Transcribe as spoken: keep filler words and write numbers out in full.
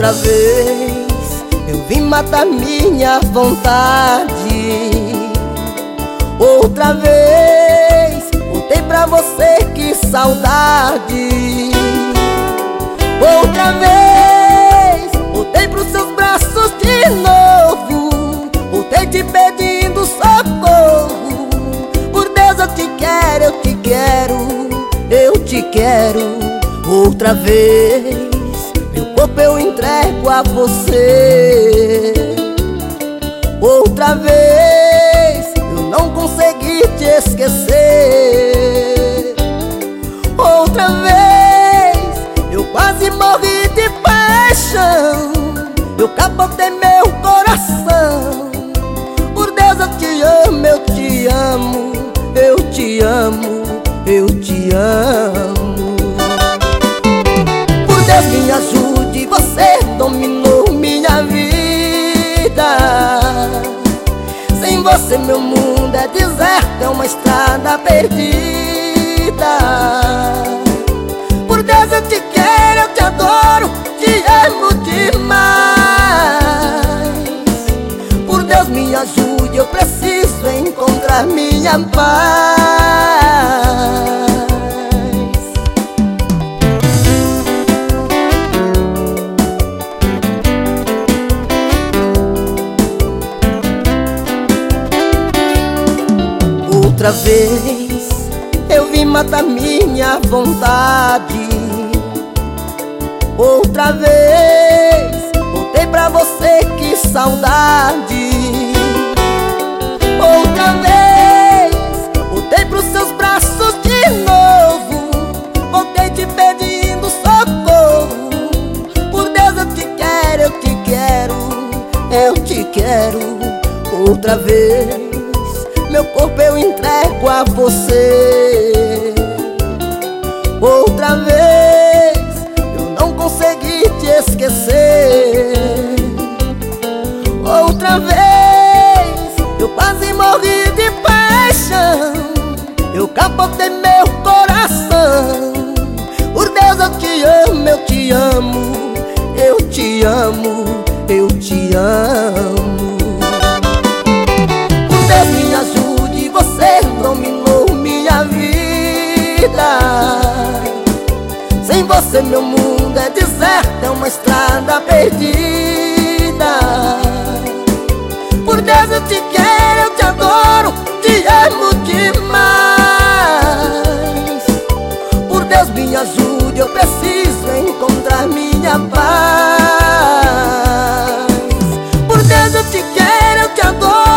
Outra vez eu vim matar minha vontade. Outra vez voltei pra você, que saudade. Outra vez voltei pros seus braços de novo. Voltei te pedindo socorro. Por Deus eu te quero, eu te quero, eu te quero. Outra vez meu corpo eu entrego a você. Outra vez eu não consegui te esquecer. Outra vez eu quase morri de paixão. Eu capotei meu coração. Por Deus eu te amo, eu te amo, eu te amo, eu te amo. Por Deus me ajude, você dominou minha vida. Sem você meu mundo é deserto, é uma estrada perdida. Por Deus eu te quero, eu te adoro, te amo demais. Por Deus me ajude, eu preciso encontrar minha paz. Outra vez eu vim matar minha vontade. Outra vez voltei pra você, que saudade. Outra vez voltei pros seus braços de novo. Voltei te pedindo socorro. Por Deus eu te quero, eu te quero, eu te quero. Outra vez meu corpo eu entrego a você. Outra vez eu não consegui te esquecer. Outra vez eu quase morri de paixão. Eu capotei meu coração. Por Deus eu te amo, eu te amo, eu te amo, eu te amo. Por Deus me ajude, você dominou minha vida. Sem você meu mundo é deserto, é uma estrada perdida. Por Deus eu te quero, eu te adoro, te amo demais. Por Deus me ajude, eu preciso encontrar minha paz. Por Deus eu te quero, eu te adoro,